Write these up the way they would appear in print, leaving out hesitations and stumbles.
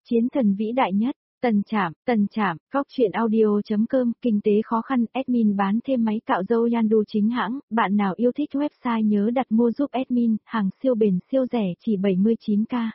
Chiến thần vĩ đại nhất, Tần Trạm, Góc truyện audio.com, kinh tế khó khăn, admin bán thêm máy cạo râu Yandu chính hãng, bạn nào yêu thích website nhớ đặt mua giúp admin, hàng siêu bền siêu rẻ chỉ 79k.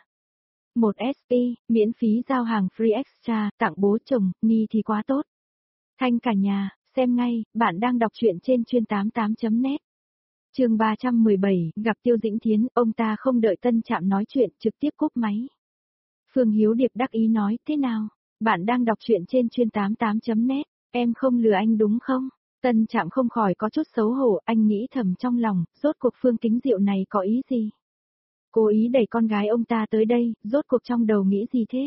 1SP, miễn phí giao hàng free extra, tặng bố chồng, ni thì quá tốt. Thanh cả nhà, xem ngay, bạn đang đọc truyện trên chuyên88.net. Chương 317, gặp Tiêu Dĩnh Thiến, ông ta không đợi Tân Trạm nói chuyện, trực tiếp cúp máy. Phương Hiếu Điệp đắc ý nói, thế nào? Bạn đang đọc truyện trên chuyên88.net, em không lừa anh đúng không? Tân Trạm không khỏi có chút xấu hổ, anh nghĩ thầm trong lòng, rốt cuộc Phương Kính Diệu này có ý gì? Cố ý đẩy con gái ông ta tới đây, rốt cuộc trong đầu nghĩ gì thế?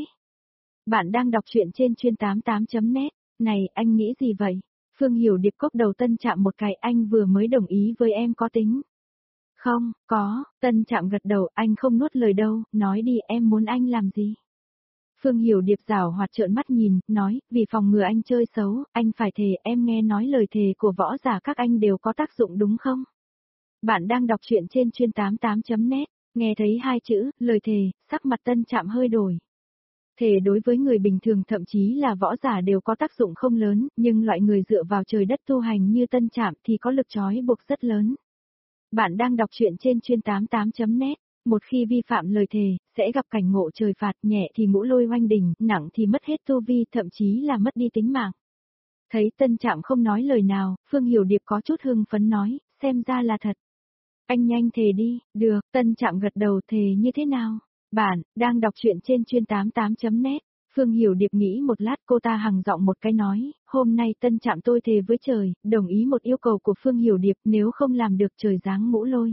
Bạn đang đọc truyện trên chuyên88.net, này, anh nghĩ gì vậy? Phương Hiểu Điệp cốc đầu Tân Trạm một cái, anh vừa mới đồng ý với em có tính. Không, có, Tân Trạm gật đầu, anh không nuốt lời đâu, nói đi em muốn anh làm gì? Phương Hiểu Điệp giảo hoạt trợn mắt nhìn, nói, vì phòng ngừa anh chơi xấu, anh phải thề, em nghe nói lời thề của võ giả các anh đều có tác dụng đúng không? Bạn đang đọc truyện trên chuyên88.net, nghe thấy hai chữ, lời thề, sắc mặt Tân Trạm hơi đổi. Thề đối với người bình thường thậm chí là võ giả đều có tác dụng không lớn, nhưng loại người dựa vào trời đất tu hành như Tân Trạm thì có lực trói buộc rất lớn. Bạn đang đọc truyện trên chuyên88.net, một khi vi phạm lời thề, sẽ gặp cảnh ngộ trời phạt, nhẹ thì ngũ lôi oanh đình, nặng thì mất hết tu vi, thậm chí là mất đi tính mạng. Thấy Tân Trạm không nói lời nào, Phương Hiểu Điệp có chút hưng phấn nói, xem ra là thật. Anh nhanh thề đi, được, Tân Trạm gật đầu, thề như thế nào? Bạn, đang đọc truyện trên chuyên88.net, Phương Hiểu Điệp nghĩ một lát, cô ta hằng giọng một cái nói, hôm nay Tân Trạm tôi thề với trời, đồng ý một yêu cầu của Phương Hiểu Điệp, nếu không làm được trời giáng ngũ lôi.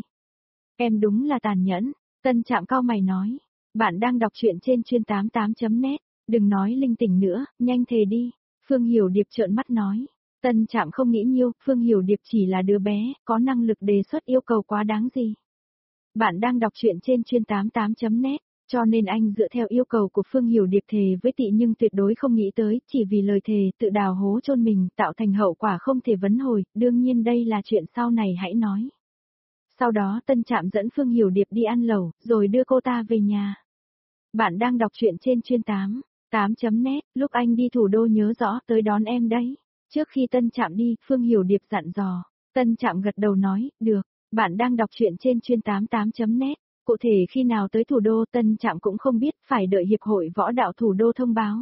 Em đúng là tàn nhẫn, Tân Trạm cau mày nói, bạn đang đọc truyện trên chuyên88.net, đừng nói linh tinh nữa, nhanh thề đi, Phương Hiểu Điệp trợn mắt nói. Tân Trạm không nghĩ nhiều, Phương Hiểu Điệp chỉ là đứa bé, có năng lực đề xuất yêu cầu quá đáng gì. Bạn đang đọc truyện trên chuyên88.net, cho nên anh dựa theo yêu cầu của Phương Hiểu Điệp thề với Tị nhưng tuyệt đối không nghĩ tới, chỉ vì lời thề tự đào hố chôn mình, tạo thành hậu quả không thể vấn hồi, đương nhiên đây là chuyện sau này hãy nói. Sau đó Tân Trạm dẫn Phương Hiểu Điệp đi ăn lẩu, rồi đưa cô ta về nhà. Bạn đang đọc truyện trên chuyên88.net, lúc anh đi thủ đô nhớ rõ tới đón em đấy. Trước khi Tân Trạm đi, Phương Hiểu Điệp dặn dò. Tân Trạm gật đầu nói, được. Bạn đang đọc truyện trên chuyên88.net. Cụ thể khi nào tới thủ đô Tân Trạm cũng không biết, phải đợi Hiệp hội Võ đạo thủ đô thông báo.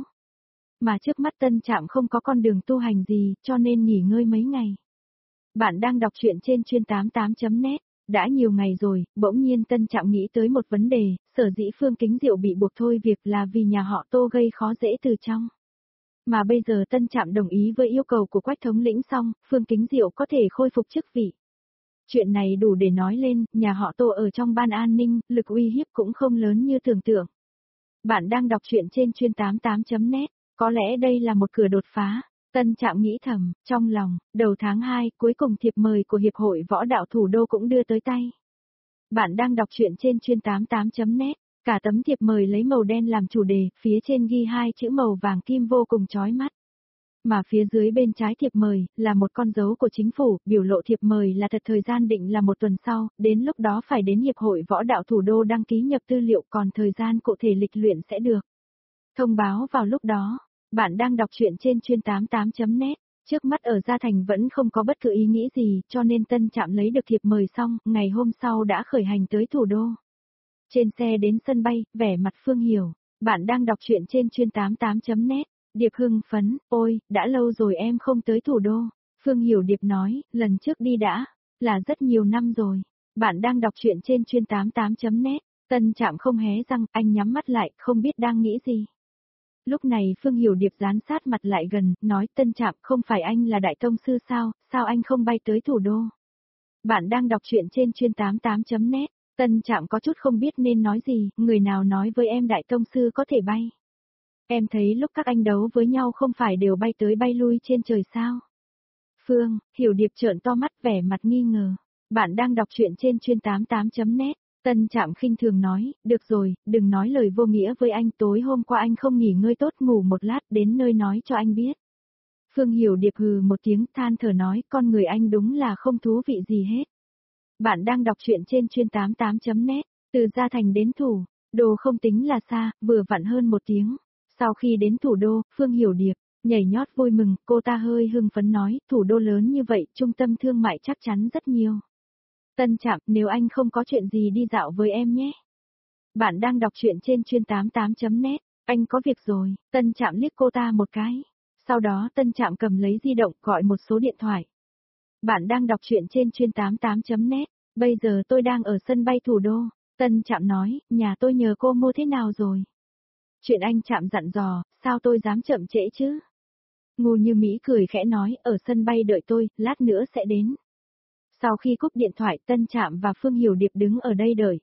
Mà trước mắt Tân Trạm không có con đường tu hành gì, cho nên nghỉ ngơi mấy ngày. Bạn đang đọc truyện trên chuyên88.net. Đã nhiều ngày rồi, bỗng nhiên Tân Trạm nghĩ tới một vấn đề, sở dĩ Phương Kính Diệu bị buộc thôi việc là vì nhà họ Tô gây khó dễ từ trong. Mà bây giờ Tân Trạm đồng ý với yêu cầu của Quách thống lĩnh xong, Phương Kính Diệu có thể khôi phục chức vị. Chuyện này đủ để nói lên, nhà họ Tô ở trong ban an ninh, lực uy hiếp cũng không lớn như tưởng tượng. Bạn đang đọc truyện trên chuyên88.net, có lẽ đây là một cửa đột phá. Tân Trạm nghĩ thầm, trong lòng, đầu tháng 2, cuối cùng thiệp mời của Hiệp hội Võ đạo Thủ đô cũng đưa tới tay. Bạn đang đọc truyện trên chuyên88.net, cả tấm thiệp mời lấy màu đen làm chủ đề, phía trên ghi hai chữ màu vàng kim vô cùng chói mắt. Mà phía dưới bên trái thiệp mời, là một con dấu của chính phủ, biểu lộ thiệp mời là thật thời gian định là một tuần sau, đến lúc đó phải đến Hiệp hội Võ đạo Thủ đô đăng ký nhập tư liệu, còn thời gian cụ thể lịch luyện sẽ được thông báo vào lúc đó. Bạn đang đọc truyện trên chuyên88.net, trước mắt ở Gia Thành vẫn không có bất cứ ý nghĩ gì, cho nên Tân Trạm lấy được thiệp mời xong, ngày hôm sau đã khởi hành tới thủ đô. Trên xe đến sân bay, vẻ mặt Phương Hiểu, bạn đang đọc truyện trên chuyên88.net, Điệp hưng phấn, ôi, đã lâu rồi em không tới thủ đô. Phương Hiểu Điệp nói, lần trước đi đã, là rất nhiều năm rồi. Bạn đang đọc truyện trên chuyên88.net, Tân Trạm không hé răng, anh nhắm mắt lại, không biết đang nghĩ gì. Lúc này Phương Hiểu Điệp dán sát mặt lại gần, nói Tân Trạm không phải anh là đại tông sư sao anh không bay tới thủ đô? Bạn đang đọc truyện trên chuyên88.net, Tân Trạm có chút không biết nên nói gì, người nào nói với em đại tông sư có thể bay? Em thấy lúc các anh đấu với nhau không phải đều bay tới bay lui trên trời sao? Phương Hiểu Điệp trợn to mắt vẻ mặt nghi ngờ. Bạn đang đọc truyện trên chuyên88.net. Tân Trạm khinh thường nói, được rồi, đừng nói lời vô nghĩa với anh, tối hôm qua anh không nghỉ ngơi tốt, ngủ một lát đến nơi nói cho anh biết. Phương Hiểu Điệp hừ một tiếng, than thở nói, con người anh đúng là không thú vị gì hết. Bạn đang đọc truyện trên chuyên88.net, từ Gia Thành đến thủ, đồ không tính là xa, vừa vặn hơn một tiếng. Sau khi đến thủ đô, Phương Hiểu Điệp, nhảy nhót vui mừng, cô ta hơi hưng phấn nói, thủ đô lớn như vậy, trung tâm thương mại chắc chắn rất nhiều. Tân Trạm, nếu anh không có chuyện gì đi dạo với em nhé. Bạn đang đọc truyện trên chuyên88.net, anh có việc rồi, Tân Trạm liếc cô ta một cái. Sau đó Tân Trạm cầm lấy di động gọi một số điện thoại. Bạn đang đọc truyện trên chuyên88.net, bây giờ tôi đang ở sân bay thủ đô. Tân Trạm nói, nhà tôi nhờ cô mua thế nào rồi? Chuyện anh Trạm dặn dò, sao tôi dám chậm trễ chứ? Ngô Như Mỹ cười khẽ nói, ở sân bay đợi tôi, lát nữa sẽ đến. Sau khi cúp điện thoại, Tân Trạm và Phương Hiểu Điệp đứng ở đây đợi.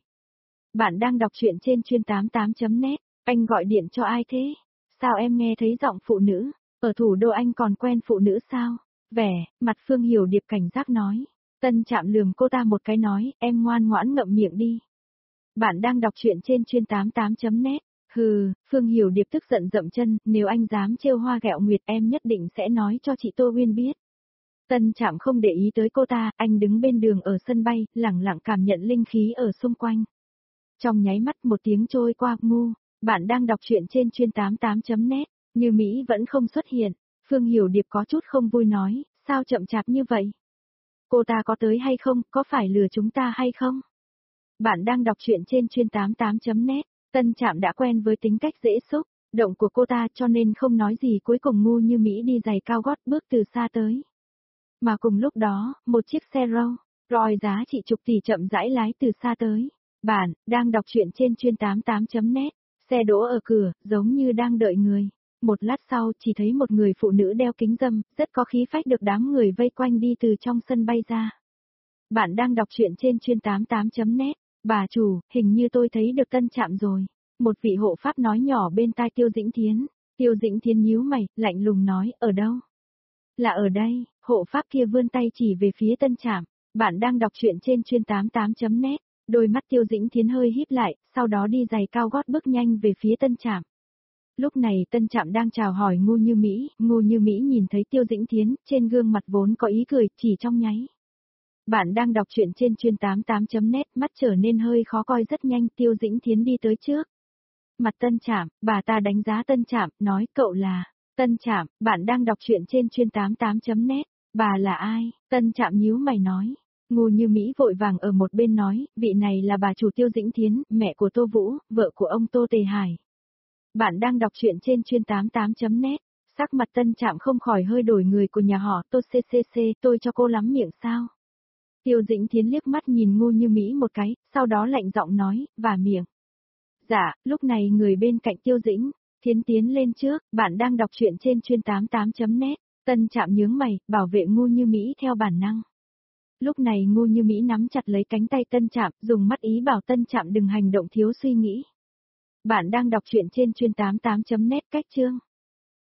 Bạn đang đọc truyện trên chuyên88.net, anh gọi điện cho ai thế? Sao em nghe thấy giọng phụ nữ? Ở thủ đô anh còn quen phụ nữ sao? Vẻ, mặt Phương Hiểu Điệp cảnh giác nói. Tân Trạm lườm cô ta một cái nói, em ngoan ngoãn ngậm miệng đi. Bạn đang đọc truyện trên chuyên88.net. Hừ, Phương Hiểu Điệp tức giận dậm chân, nếu anh dám trêu Hoa Ghẹo Nguyệt em nhất định sẽ nói cho chị Tô Uyên biết. Tân Trạm không để ý tới cô ta, anh đứng bên đường ở sân bay, lẳng lặng cảm nhận linh khí ở xung quanh. Trong nháy mắt một tiếng trôi qua, ngu, bạn đang đọc truyện trên chuyên88.net, Như Mỹ vẫn không xuất hiện, Phương Hiểu Điệp có chút không vui nói, sao chậm chạp như vậy? Cô ta có tới hay không, có phải lừa chúng ta hay không? Bạn đang đọc truyện trên chuyên88.net, Tân Trạm đã quen với tính cách dễ xúc, động của cô ta cho nên không nói gì cuối cùng ngu Như Mỹ đi giày cao gót bước từ xa tới. Mà cùng lúc đó, một chiếc xe Rolls giá trị chục tỷ chậm rãi lái từ xa tới. Bạn, đang đọc truyện trên chuyên88.net, xe đỗ ở cửa, giống như đang đợi người. Một lát sau chỉ thấy một người phụ nữ đeo kính râm, rất có khí phách được đám người vây quanh đi từ trong sân bay ra. Bạn đang đọc truyện trên chuyên88.net, bà chủ, hình như tôi thấy được Tân Trạm rồi. Một vị hộ pháp nói nhỏ bên tai Tiêu Dĩnh Thiến. Tiêu Dĩnh Thiến nhíu mày, lạnh lùng nói, ở đâu? Là ở đây, hộ pháp kia vươn tay chỉ về phía Tân Trạm. Bạn đang đọc truyện trên chuyên88.net, đôi mắt Tiêu Dĩnh Thiến hơi híp lại, sau đó đi giày cao gót bước nhanh về phía Tân Trạm. Lúc này Tân Trạm đang chào hỏi Ngô Như Mỹ, Ngô Như Mỹ nhìn thấy Tiêu Dĩnh Thiến, trên gương mặt vốn có ý cười, chỉ trong nháy. Bạn đang đọc truyện trên chuyên88.net, mắt trở nên hơi khó coi rất nhanh, Tiêu Dĩnh Thiến đi tới trước. Mặt Tân Trạm, bà ta đánh giá Tân Trạm, nói cậu là, Tân Trạm, bạn đang đọc truyện trên chuyên88.net, bà là ai? Tân Trạm nhíu mày nói. Ngô Như Mỹ vội vàng ở một bên nói, vị này là bà chủ Tiêu Dĩnh Thiến, mẹ của Tô Vũ, vợ của ông Tô Tề Hải. Bạn đang đọc truyện trên chuyên88.net, sắc mặt Tân Trạm không khỏi hơi đổi người của nhà họ Tô CCC, tôi cho cô lắm miệng sao? Tiêu Dĩnh Thiến liếc mắt nhìn Ngô Như Mỹ một cái, sau đó lạnh giọng nói, và miệng. Dạ, lúc này người bên cạnh Tiêu Dĩnh Thiến tiến lên trước, bạn đang đọc truyện trên chuyên88.net, Tân Trạm nhướng mày, bảo vệ Ngô Như Mỹ theo bản năng. Lúc này Ngô Như Mỹ nắm chặt lấy cánh tay Tân Trạm, dùng mắt ý bảo Tân Trạm đừng hành động thiếu suy nghĩ. Bạn đang đọc truyện trên chuyên88.net, cách chương.